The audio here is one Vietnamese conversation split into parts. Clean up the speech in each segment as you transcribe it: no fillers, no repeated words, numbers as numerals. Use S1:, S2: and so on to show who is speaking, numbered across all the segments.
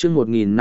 S1: chương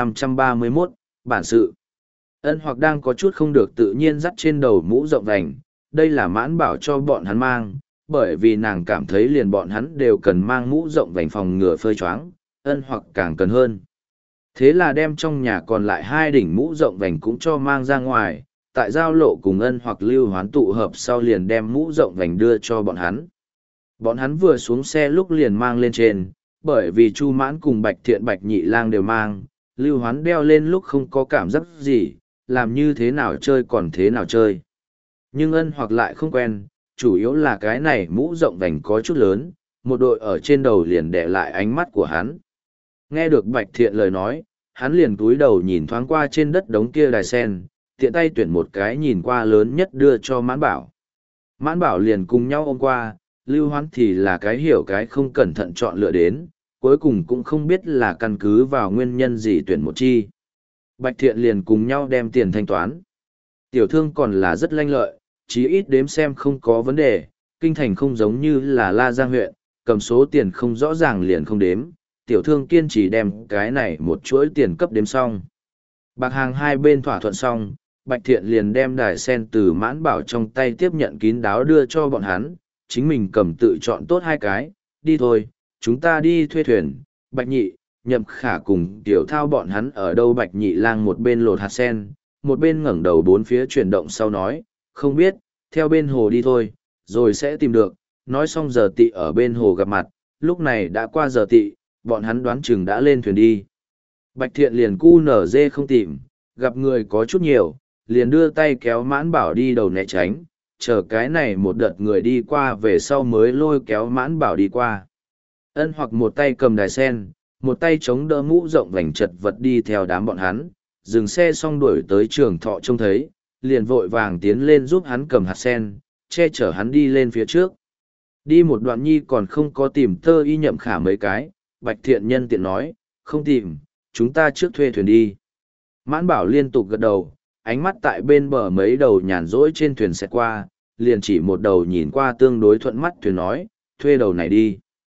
S1: 1531, bản sự. Ân Hoặc đang có chút không được tự nhiên dắt trên đầu mũ rộng vành, đây là Mãn Bảo cho bọn hắn mang, bởi vì nàng cảm thấy liền bọn hắn đều cần mang mũ rộng vành phòng ngừa phơi choáng, Ân Hoặc càng cần hơn. Thế là đem trong nhà còn lại 2 đỉnh mũ rộng vành cũng cho mang ra ngoài, tại giao lộ cùng Ân Hoặc Lưu Hoán tụ hợp sau liền đem mũ rộng vành đưa cho bọn hắn. Bọn hắn vừa xuống xe lúc liền mang lên trên, bởi vì Chu Mãn cùng Bạch Thiện Bạch Nhị Lang đều mang, Lưu Hoán đeo lên lúc không có cảm giác gì, làm như thế nào chơi còn thế nào chơi. Nhưng Ân Hoặc lại không quen, chủ yếu là cái này mũ rộng vành có chút lớn, một đội ở trên đầu liền để lại ánh mắt của hắn. Nghe được Bạch Thiện lời nói, hắn liền cúi đầu nhìn thoáng qua trên đất đống kia đài sen, tiện tay tuyển một cái nhìn qua lớn nhất đưa cho Mãn Bảo. Mãn Bảo liền cùng nhau ôm qua, Lưu Hoán thì là cái hiểu cái không cẩn thận chọn lựa đến, cuối cùng cũng không biết là căn cứ vào nguyên nhân gì tuyển một chi. Bạch Thiện liền cùng nhau đem tiền thanh toán. Tiểu thương còn là rất lanh lợi, chí ít đếm xem không có vấn đề, kinh thành không giống như là La Giang huyện, cầm số tiền không rõ ràng liền không đếm, tiểu thương kiên trì đem cái này một chuỗi tiền cấp đếm xong. Bạc hàng hai bên thỏa thuận xong, Bạch Thiện liền đem đài sen từ Mãn Bảo trong tay tiếp nhận kín đáo đưa cho bọn hắn, chính mình cầm tự chọn tốt 2 cái, đi thôi, chúng ta đi thuê thuyền. Bạch Nhị, Nhậm Khả cùng Tiểu Thao bọn hắn ở đâu? Bạch Nhị Lang một bên lột hạt sen, một bên ngẩng đầu bốn phía chuyển động sau nói, không biết, theo bên hồ đi thôi, rồi sẽ tìm được. Nói xong giờ tị ở bên hồ gặp mặt, lúc này đã qua giờ tị, bọn hắn đoán chừng đã lên thuyền đi. Bạch Thiện liền cu nở dê không tìm, gặp người có chút nhiều, liền đưa tay kéo Mãn Bảo đi đầu né tránh, chờ cái này một đợt người đi qua về sau mới lôi kéo Mãn Bảo đi qua. Ân Hoặc một tay cầm đài sen, một tay chống đỡ mũ rộng vành chật vật đi theo đám bọn hắn, dừng xe xong đuổi tới Trường Thọ trông thấy, liền vội vàng tiến lên giúp hắn cầm hạt sen, che chở hắn đi lên phía trước. Đi một đoạn nhi còn không có tìm Tơ Y Nhậm Khả mấy cái, Bạch Thiện nhân tiện nói, không tìm, chúng ta trước thuê thuyền đi. Mãn Bảo liên tục gật đầu, ánh mắt tại bên bờ mấy đầu nhàn rỗi trên thuyền xẹt qua, liền chỉ một đầu nhìn qua tương đối thuận mắt thuyền nói, thuê đầu này đi.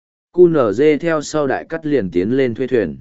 S1: QNZ theo sau đại cắt liền tiến lên thuê thuyền.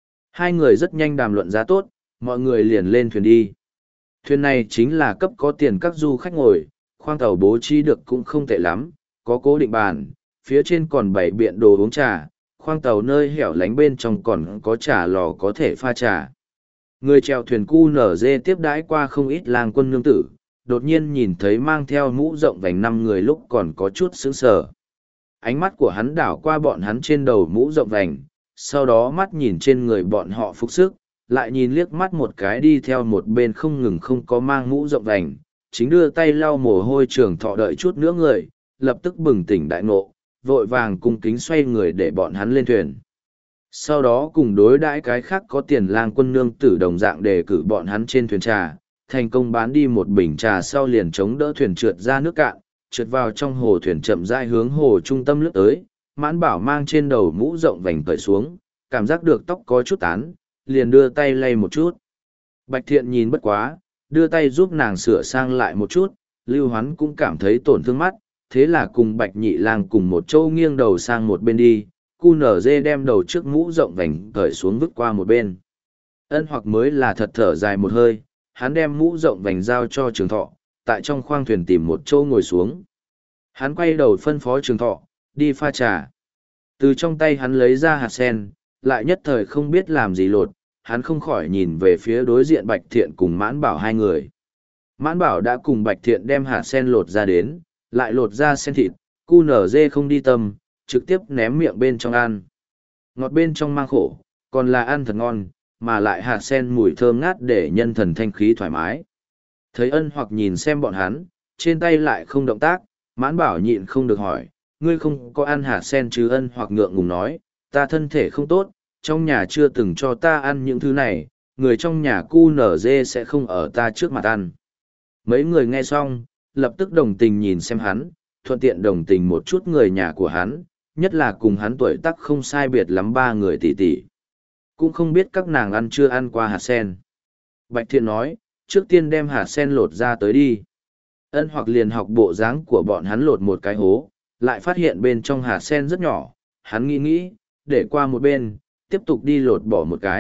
S1: 2 người rất nhanh đàm luận giá tốt, mọi người liền lên thuyền đi. Thuyền này chính là cấp có tiền các du khách ngồi, khoang tàu bố trí được cũng không tệ lắm, có cố định bàn, phía trên còn bày biện đồ uống trà, khoang tàu nơi hẻo lánh bên trong còn có trà lò có thể pha trà. Người chèo thuyền QNZ tiếp đãi qua không ít lang quân nương tử, đột nhiên nhìn thấy mang theo mũ rộng vành 5 người lúc còn có chút sững sờ. Ánh mắt của hắn đảo qua bọn hắn trên đầu mũ rộng vành, sau đó mắt nhìn trên người bọn họ phục sức, lại nhìn liếc mắt một cái đi theo một bên không ngừng không có mang mũ rộng vành, chính đưa tay lau mồ hôi Trường Thọ đợi chút nữa người, lập tức bừng tỉnh đại ngộ, vội vàng cung kính xoay người để bọn hắn lên thuyền. Sau đó cùng đối đãi cái khác có tiền lang quân nương tử đồng dạng đề cử bọn hắn trên thuyền trà, thành công bán đi một bình trà sau liền chống đỡ thuyền trượt ra nước cạn, trượt vào trong hồ, thuyền chậm rãi hướng hồ trung tâm lướt tới. Mãn Bảo mang trên đầu mũ rộng vành cởi xuống, cảm giác được tóc có chút tán, liền đưa tay lay một chút. Bạch Thiện nhìn bất quá, đưa tay giúp nàng sửa sang lại một chút, Lưu Hoán cũng cảm thấy tổn thương mắt, thế là cùng Bạch Nhị Lang cùng một chỗ nghiêng đầu sang một bên đi, QNZ đem đầu trước mũ rộng vành cởi xuống vứt qua một bên. Ân Hoặc mới là thật thở dài một hơi, hắn đem mũ rộng vành giao cho Trường Thọ, tại trong khoang thuyền tìm một chỗ ngồi xuống. Hắn quay đầu phân phó Trường Thọ, đi pha trà. Từ trong tay hắn lấy ra hạt sen, lại nhất thời không biết làm gì lột, hắn không khỏi nhìn về phía đối diện Bạch Thiện cùng Mãn Bảo 2 người. Mãn Bảo đã cùng Bạch Thiện đem hạt sen lột ra đến, lại lột ra sen thịt, QNZ không đi tâm, trực tiếp ném miệng bên trong ăn. Ngọt bên trong mang khổ, còn là ăn thật ngon, mà lại hạt sen mùi thơm ngát để nhân thần thanh khí thoải mái. Thấy Ân Hoặc nhìn xem bọn hắn, trên tay lại không động tác, Mãn Bảo nhịn không được hỏi, ngươi không có ăn hạt sen chứ? Ân Hoặc ngượng ngùng nói, ta thân thể không tốt, trong nhà chưa từng cho ta ăn những thứ này, người trong nhà QNZ sẽ không ở ta trước mặt ăn. Mấy người nghe xong, lập tức đồng tình nhìn xem hắn, thuận tiện đồng tình một chút người nhà của hắn, nhất là cùng hắn tuổi tác không sai biệt lắm 3 người tỷ tỷ. Cũng không biết các nàng ăn chưa ăn qua hạt sen. Bạch Thiện nói, trước tiên đem hạt sen lột ra tới đi. Ân Hoặc liền học bộ dáng của bọn hắn lột một cái hố, lại phát hiện bên trong hạt sen rất nhỏ, hắn nghĩ nghĩ, để qua một bên, tiếp tục đi lột bỏ một cái,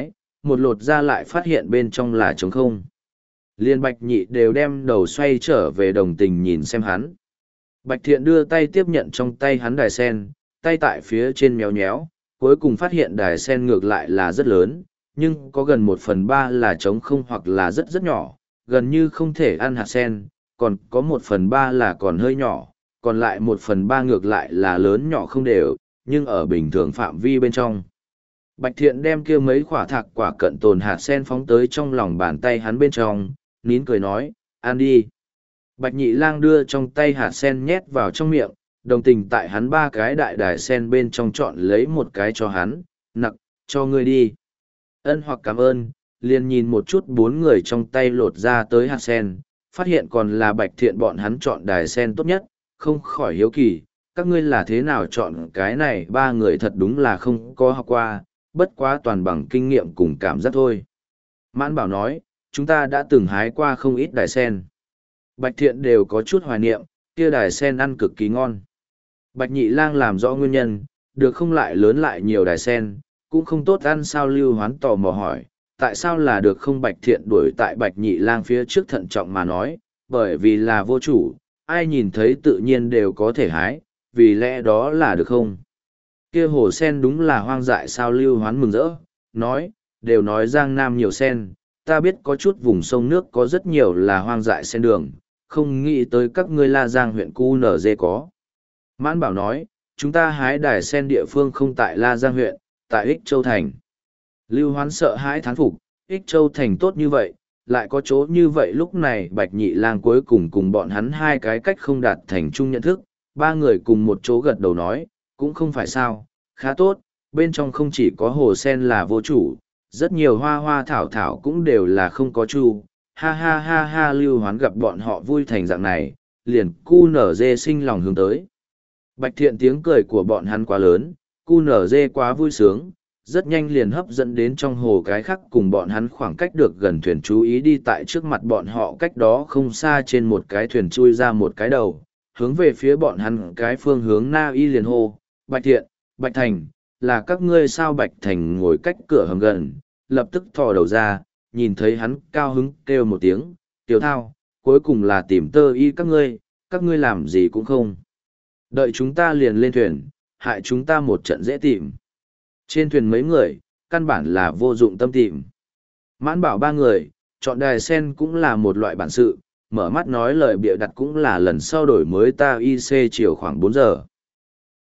S1: một lột ra lại phát hiện bên trong là trống không. Liên Bạch Nhị đều đem đầu xoay trở về đồng tình nhìn xem hắn. Bạch Thiện đưa tay tiếp nhận trong tay hắn đài sen, tay tại phía trên méo nhéo, cuối cùng phát hiện đài sen ngược lại là rất lớn, nhưng có gần 1/3 là trống không hoặc là rất rất nhỏ, gần như không thể ăn hạt sen, còn có 1/3 là còn hơi nhỏ, còn lại 1/3 ngược lại là lớn nhỏ không đều, nhưng ở bình thường phạm vi bên trong. Bạch Thiện đem kia mấy quả thạc quả cận tồn hạt sen phóng tới trong lòng bàn tay hắn bên trong, nín cười nói, ăn đi. Bạch Nhị Lang đưa trong tay hạt sen nhét vào trong miệng, đồng tình tại hắn 3 cái đại đài sen bên trong chọn lấy một cái cho hắn, nặc, cho ngươi đi. Ân hoặc cảm ơn, liền nhìn một chút 4 người trong tay lột ra tới hạt sen, phát hiện còn là Bạch Thiện bọn hắn chọn đài sen tốt nhất, không khỏi hiếu kỳ, các ngươi là thế nào chọn cái này 3 người thật đúng là không có học qua, bất quá toàn bằng kinh nghiệm cùng cảm giác thôi. Mãn Bảo nói, chúng ta đã từng hái qua không ít đài sen. Bạch Thiện đều có chút hoài niệm, kia đài sen ăn cực kỳ ngon. Bạch Nhị Lang làm rõ nguyên nhân, được không lại lớn lại nhiều đài sen, cũng không tốt ăn sao. Lưu Hoán tò mò hỏi, tại sao là được không? Bạch Thiện đuổi tại Bạch Nhị Lang phía trước thận trọng mà nói, bởi vì là vô chủ, ai nhìn thấy tự nhiên đều có thể hái, vì lẽ đó là được không? Kia hồ sen đúng là hoang dại sao? Lưu Hoán mừng rỡ, nói, đều nói Giang Nam nhiều sen, ta biết có chút vùng sông nước có rất nhiều là hoang dại sen đường, không nghĩ tới các ngươi La Giang huyện QNZ có. Mãn Bảo nói, chúng ta hái đài sen địa phương không tại La Giang huyện, tại Ích Châu Thành. Lưu Hoán sợ hãi thán phục, Ích Châu Thành tốt như vậy, lại có chỗ như vậy. Lúc này Bạch Nhị Lang cuối cùng cùng bọn hắn 2 cái cách không đạt thành chung nhận thức, 3 người cùng một chỗ gật đầu nói, cũng không phải sao, khá tốt, bên trong không chỉ có hồ sen là vô chủ, rất nhiều hoa hoa thảo thảo cũng đều là không có chu. Ha ha ha ha. Lưu Hoán gặp bọn họ vui thành dạng này, liền QNZ sinh lòng hướng tới. Bạch Thiện tiếng cười của bọn hắn quá lớn, QNZ quá vui sướng, rất nhanh liền hấp dẫn đến trong hồ cái khác cùng bọn hắn khoảng cách được gần thuyền chú ý đi tại trước mặt bọn họ cách đó không xa trên một cái thuyền chui ra một cái đầu, hướng về phía bọn hắn cái phương hướng Na Y liền hô, Bạch Thiện, Bạch Thành, là các ngươi sao? Bạch Thành ngồi cách cửa hầm gần, lập tức thò đầu ra, nhìn thấy hắn cao hứng kêu một tiếng, Tiểu Thao, cuối cùng là tìm Tơ Y các ngươi làm gì cũng không. Đợi chúng ta liền lên thuyền, hại chúng ta một trận dễ tìm. Trên thuyền mấy người, căn bản là vô dụng tâm tìm. Mãn Bảo 3 người, chọn đài sen cũng là một loại bản sự, mở mắt nói lời bịa đặt cũng là lần sau đổi mới ta IC chiều khoảng 4 giờ.